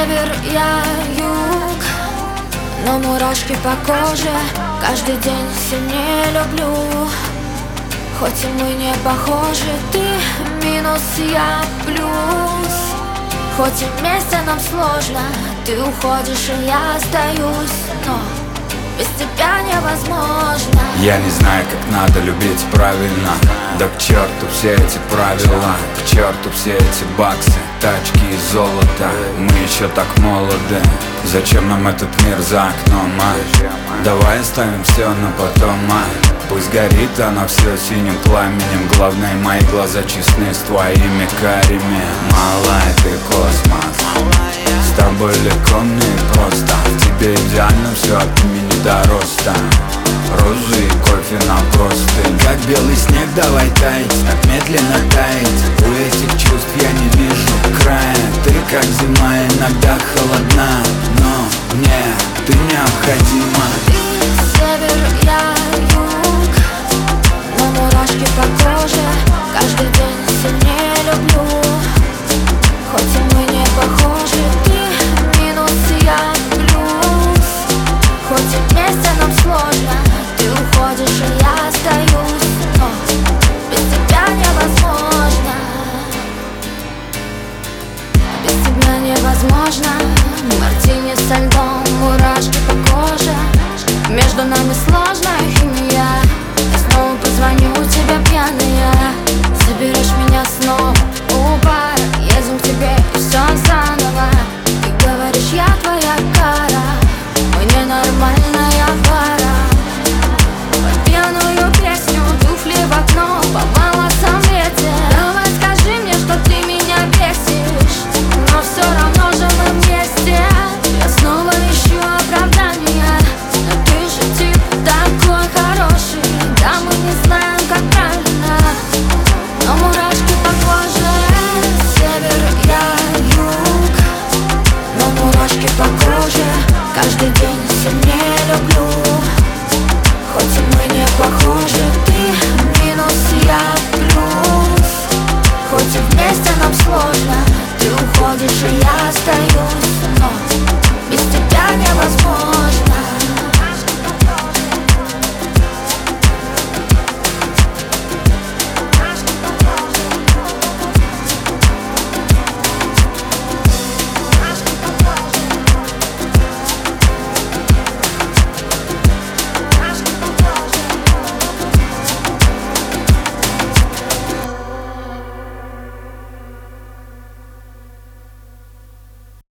север, я юг, но мурашки по коже каждый день сильнее люблю. Хоть и мы не похожи, ты минус, я плюс. Хоть и вместе нам сложно, ты уходишь и я остаюсь, но без тебя невозможно. Я не знаю, как надо любить правильно. Да к черту все эти правила, к черту все эти баксы, тачки и золото. Мы еще так молоды, зачем нам этот мир за окном, а? Давай оставим все на потом, а? Пусть горит оно все синим пламенем. Главное, мои глаза честны с твоими карими. Малая, ты космос, с тобой легко мне и просто. В тебе идеально все от имени до роста. Розы и кофе на простынь. Как белый снег, давай таять, так медленно таять. У этих чувств я не вижу края. Ты как зима, иногда холодна, но мне ты необходима. Ты север, я юг, но мурашки по коже каждый день сильнее люблю. Хоть и мы не похожи,